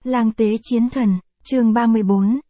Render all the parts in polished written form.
Lang tế chiến thần, chương 34,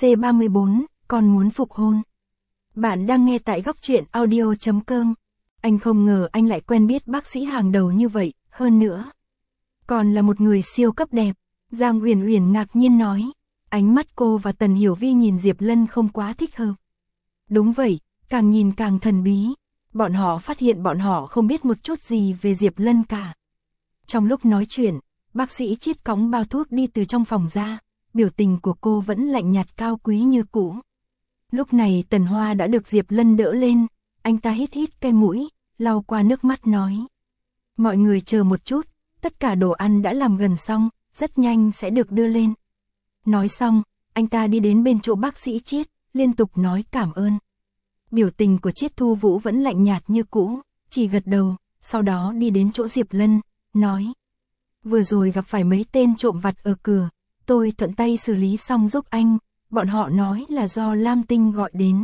C34, còn muốn phục hôn. Bạn đang nghe tại góc truyện audio.com. Anh không ngờ anh lại quen biết bác sĩ hàng đầu như vậy, hơn nữa còn là một người siêu cấp đẹp. Giang Uyển Uyển ngạc nhiên nói. Ánh mắt cô và Tần Hiểu Vi nhìn Diệp Lân không quá thích hợp. Đúng vậy, càng nhìn càng thần bí. Bọn họ phát hiện bọn họ không biết một chút gì về Diệp Lân cả. Trong lúc nói chuyện, bác sĩ Chiết cõng bao thuốc đi từ trong phòng ra, biểu tình của cô vẫn lạnh nhạt cao quý như cũ. Lúc này Tần Hoa đã được Diệp Lân đỡ lên, anh ta hít hít cái mũi, lau qua nước mắt nói. Mọi người chờ một chút, tất cả đồ ăn đã làm gần xong, rất nhanh sẽ được đưa lên. Nói xong, anh ta đi đến bên chỗ bác sĩ Chiết, liên tục nói cảm ơn. Biểu tình của Chiết Thu Vũ vẫn lạnh nhạt như cũ, chỉ gật đầu, sau đó đi đến chỗ Diệp Lân, nói. Vừa rồi gặp phải mấy tên trộm vặt ở cửa, tôi thuận tay xử lý xong giúp anh, bọn họ nói là do Lam Tinh gọi đến.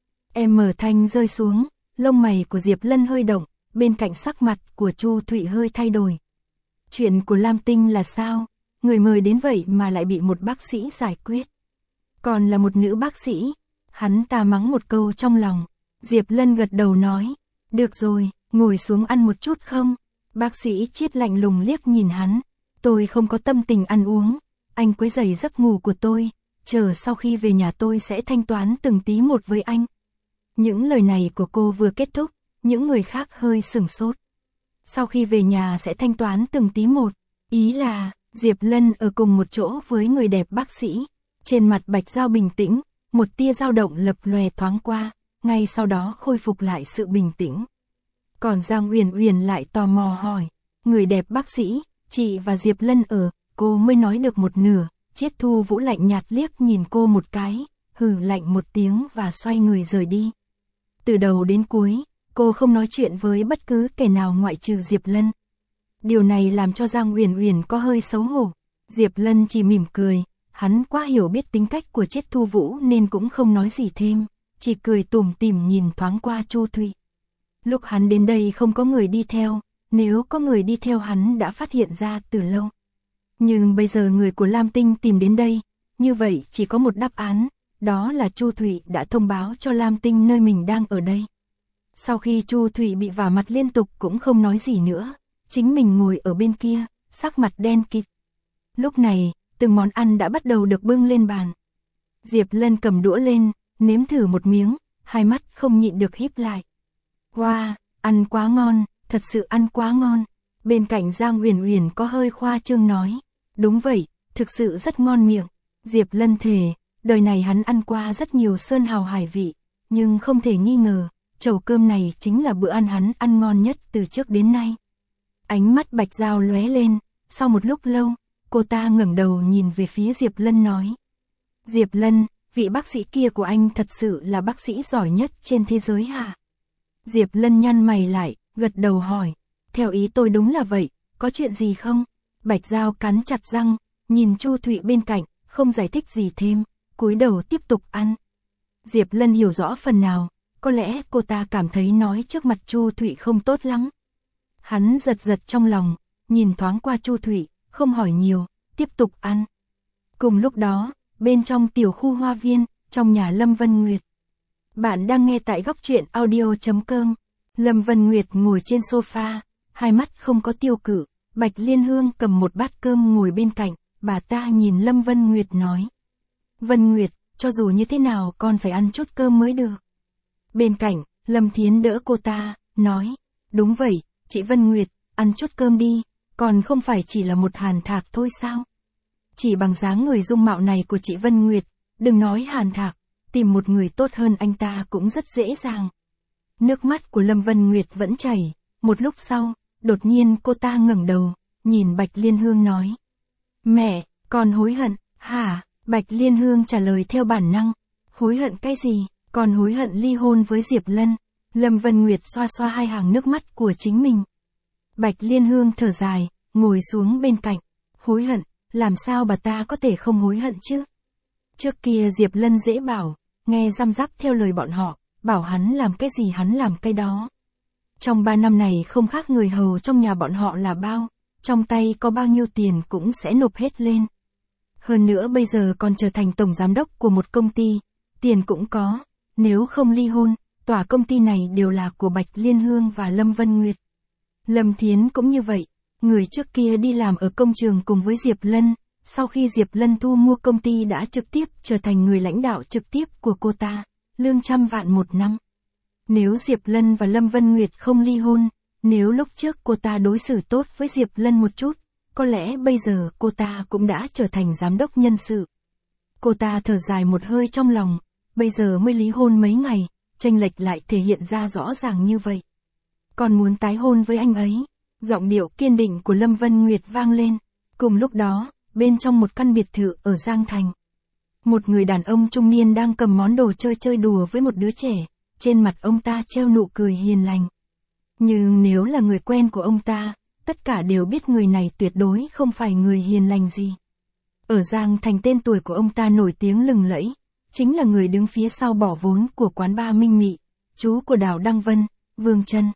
Em mở thanh rơi xuống, lông mày của Diệp Lân hơi động, bên cạnh sắc mặt của Chu Thụy hơi thay đổi. Chuyện của Lam Tinh là sao? Người mời đến vậy mà lại bị một bác sĩ giải quyết. Còn là một nữ bác sĩ, hắn ta mắng một câu trong lòng. Diệp Lân gật đầu nói, được rồi, ngồi xuống ăn một chút không? Bác sĩ Chiết lạnh lùng liếc nhìn hắn, tôi không có tâm tình ăn uống, anh quấy rầy giấc ngủ của tôi, chờ sau khi về nhà tôi sẽ thanh toán từng tí một với anh. Những lời này của cô vừa kết thúc, những người khác hơi sửng sốt. Sau khi về nhà sẽ thanh toán từng tí một, ý là Diệp Lân ở cùng một chỗ với người đẹp bác sĩ, trên mặt Bạch Giao bình tĩnh, một tia dao động lập lòe thoáng qua, ngay sau đó khôi phục lại sự bình tĩnh. Còn Giang Uyển Uyển lại tò mò hỏi, người đẹp bác sĩ, chị và Diệp Lân ở, cô mới nói được một nửa, Chiết Thu Vũ lạnh nhạt liếc nhìn cô một cái, hừ lạnh một tiếng và xoay người rời đi. Từ đầu đến cuối, cô không nói chuyện với bất cứ kẻ nào ngoại trừ Diệp Lân. Điều này làm cho Giang Uyển Uyển có hơi xấu hổ. Diệp Lân chỉ mỉm cười, hắn quá hiểu biết tính cách của Chiết Thu Vũ nên cũng không nói gì thêm, chỉ cười tủm tỉm nhìn thoáng qua Chu Thụy. Lúc hắn đến đây không có người đi theo, nếu có người đi theo hắn đã phát hiện ra từ lâu. Nhưng bây giờ người của Lam Tinh tìm đến đây, như vậy chỉ có một đáp án, đó là Chu Thụy đã thông báo cho Lam Tinh nơi mình đang ở đây. Sau khi Chu Thụy bị vả mặt liên tục cũng không nói gì nữa, chính mình ngồi ở bên kia, sắc mặt đen kịt. Lúc này, từng món ăn đã bắt đầu được bưng lên bàn. Diệp Lân cầm đũa lên, nếm thử một miếng, hai mắt không nhịn được híp lại. Wow, ăn quá ngon, thật sự ăn quá ngon. Bên cạnh Giang Uyển Uyển có hơi khoa trương nói. Đúng vậy, thực sự rất ngon miệng. Diệp Lân thề, đời này hắn ăn qua rất nhiều sơn hào hải vị, nhưng không thể nghi ngờ, chầu cơm này chính là bữa ăn hắn ăn ngon nhất từ trước đến nay. Ánh mắt Bạch Giao lóe lên, sau một lúc lâu, cô ta ngẩng đầu nhìn về phía Diệp Lân nói. Diệp Lân, vị bác sĩ kia của anh thật sự là bác sĩ giỏi nhất trên thế giới hả? Diệp Lân nhăn mày lại, gật đầu hỏi. Theo ý tôi đúng là vậy, có chuyện gì không? Bạch Giao cắn chặt răng, nhìn Chu Thụy bên cạnh, không giải thích gì thêm, cúi đầu tiếp tục ăn. Diệp Lân hiểu rõ phần nào, có lẽ cô ta cảm thấy nói trước mặt Chu Thụy không tốt lắm. Hắn giật giật trong lòng, nhìn thoáng qua Chu Thụy, không hỏi nhiều, tiếp tục ăn. Cùng lúc đó, bên trong tiểu khu hoa viên, trong nhà Lâm Vân Nguyệt. Bạn đang nghe tại góc truyện audio.com. Lâm Vân Nguyệt ngồi trên sofa, hai mắt không có tiêu cự. Bạch Liên Hương cầm một bát cơm ngồi bên cạnh, bà ta nhìn Lâm Vân Nguyệt nói. Vân Nguyệt, cho dù như thế nào con phải ăn chút cơm mới được. Bên cạnh, Lâm Thiến đỡ cô ta, nói. Đúng vậy, chị Vân Nguyệt, ăn chút cơm đi, còn không phải chỉ là một Hàn Thạc thôi sao? Chỉ bằng dáng người dung mạo này của chị Vân Nguyệt, đừng nói Hàn Thạc, tìm một người tốt hơn anh ta cũng rất dễ dàng. Nước mắt của Lâm Vân Nguyệt vẫn chảy, một lúc sau, đột nhiên cô ta ngẩng đầu, nhìn Bạch Liên Hương nói. Mẹ, con hối hận, hả? Bạch Liên Hương trả lời theo bản năng. Hối hận cái gì? Con hối hận ly hôn với Diệp Lân. Lâm Vân Nguyệt xoa xoa hai hàng nước mắt của chính mình. Bạch Liên Hương thở dài, ngồi xuống bên cạnh. Hối hận, làm sao bà ta có thể không hối hận chứ? Trước kia Diệp Lân dễ bảo, nghe răm rắp theo lời bọn họ, bảo hắn làm cái gì hắn làm cái đó. Trong 3 năm này không khác người hầu trong nhà bọn họ là bao, trong tay có bao nhiêu tiền cũng sẽ nộp hết lên. Hơn nữa bây giờ còn trở thành tổng giám đốc của một công ty, tiền cũng có, nếu không ly hôn, tòa công ty này đều là của Bạch Liên Hương và Lâm Vân Nguyệt. Lâm Thiến cũng như vậy, người trước kia đi làm ở công trường cùng với Diệp Lân, sau khi Diệp Lân thu mua công ty đã trực tiếp trở thành người lãnh đạo trực tiếp của cô ta, lương 100 vạn một năm. Nếu Diệp Lân và Lâm Vân Nguyệt không ly hôn, nếu lúc trước cô ta đối xử tốt với Diệp Lân một chút, có lẽ bây giờ cô ta cũng đã trở thành giám đốc nhân sự. Cô ta thở dài một hơi trong lòng, bây giờ mới lý hôn mấy ngày, chênh lệch lại thể hiện ra rõ ràng như vậy. Còn muốn tái hôn với anh ấy, giọng điệu kiên định của Lâm Vân Nguyệt vang lên. Cùng lúc đó, bên trong một căn biệt thự ở Giang Thành, một người đàn ông trung niên đang cầm món đồ chơi chơi đùa với một đứa trẻ, trên mặt ông ta treo nụ cười hiền lành. Nhưng nếu là người quen của ông ta, tất cả đều biết người này tuyệt đối không phải người hiền lành gì. Ở Giang Thành tên tuổi của ông ta nổi tiếng lừng lẫy, chính là người đứng phía sau bỏ vốn của quán bar Minh Mị, chú của Đào Đăng Vân, Vương Trân.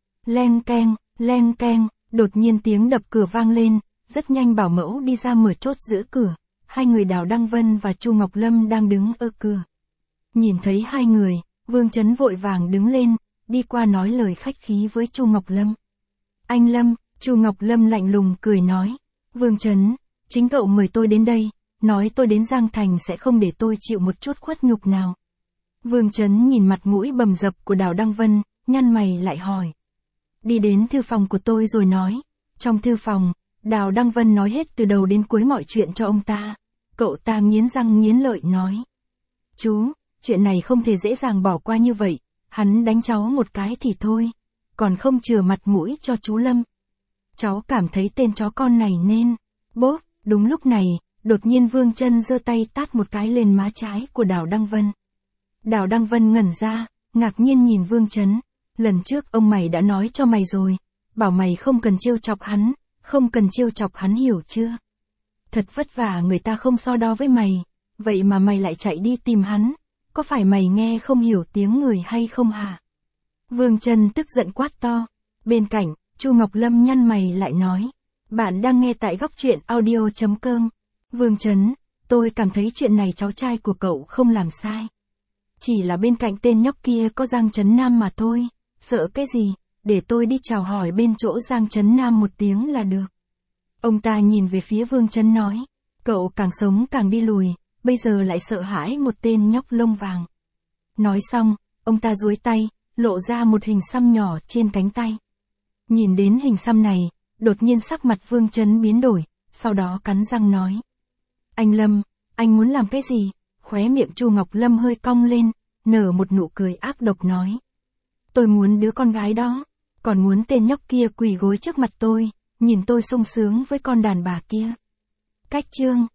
Leng keng, đột nhiên tiếng đập cửa vang lên, rất nhanh bảo mẫu đi ra mở chốt giữ cửa, hai người Đào Đăng Vân và Chu Ngọc Lâm đang đứng ở cửa. Nhìn thấy hai người, Vương Trấn vội vàng đứng lên, đi qua nói lời khách khí với Chu Ngọc Lâm. Anh Lâm, Chu Ngọc Lâm lạnh lùng cười nói, Vương Trấn, chính cậu mời tôi đến đây, nói tôi đến Giang Thành sẽ không để tôi chịu một chút khuất nhục nào. Vương Trấn nhìn mặt mũi bầm dập của Đào Đăng Vân, nhăn mày lại hỏi. Đi đến thư phòng của tôi rồi nói. Trong thư phòng, Đào Đăng Vân nói hết từ đầu đến cuối mọi chuyện cho ông ta. Cậu ta nghiến răng nghiến lợi nói. Chú, chuyện này không thể dễ dàng bỏ qua như vậy, hắn đánh cháu một cái thì thôi, còn không chừa mặt mũi cho chú Lâm. Cháu cảm thấy tên chó con này nên, bốp, đúng lúc này, đột nhiên Vương Trân giơ tay tát một cái lên má trái của Đào Đăng Vân. Đào Đăng Vân ngẩn ra, ngạc nhiên nhìn Vương Trấn. Lần trước ông mày đã nói cho mày rồi, bảo mày không cần trêu chọc hắn, không cần trêu chọc hắn hiểu chưa? Thật vất vả người ta không so đo với mày, vậy mà mày lại chạy đi tìm hắn, có phải mày nghe không hiểu tiếng người hay không hả? Vương Trân tức giận quát to. Bên cạnh, Chu Ngọc Lâm nhăn mày lại nói, bạn đang nghe tại góc truyện audio.com. Vương Trấn, tôi cảm thấy chuyện này cháu trai của cậu không làm sai. Chỉ là bên cạnh tên nhóc kia có Giang Trấn Nam mà thôi, sợ cái gì, để tôi đi chào hỏi bên chỗ Giang Trấn Nam một tiếng là được. Ông ta nhìn về phía Vương Trấn nói, cậu càng sống càng đi lùi, bây giờ lại sợ hãi một tên nhóc lông vàng. Nói xong, ông ta duỗi tay, lộ ra một hình xăm nhỏ trên cánh tay. Nhìn đến hình xăm này, đột nhiên sắc mặt Vương Trấn biến đổi, sau đó cắn răng nói. Anh Lâm, anh muốn làm cái gì? Khóe miệng Chu Ngọc Lâm hơi cong lên, nở một nụ cười ác độc nói. Tôi muốn đứa con gái đó, còn muốn tên nhóc kia quỳ gối trước mặt tôi, nhìn tôi sung sướng với con đàn bà kia. Cách chương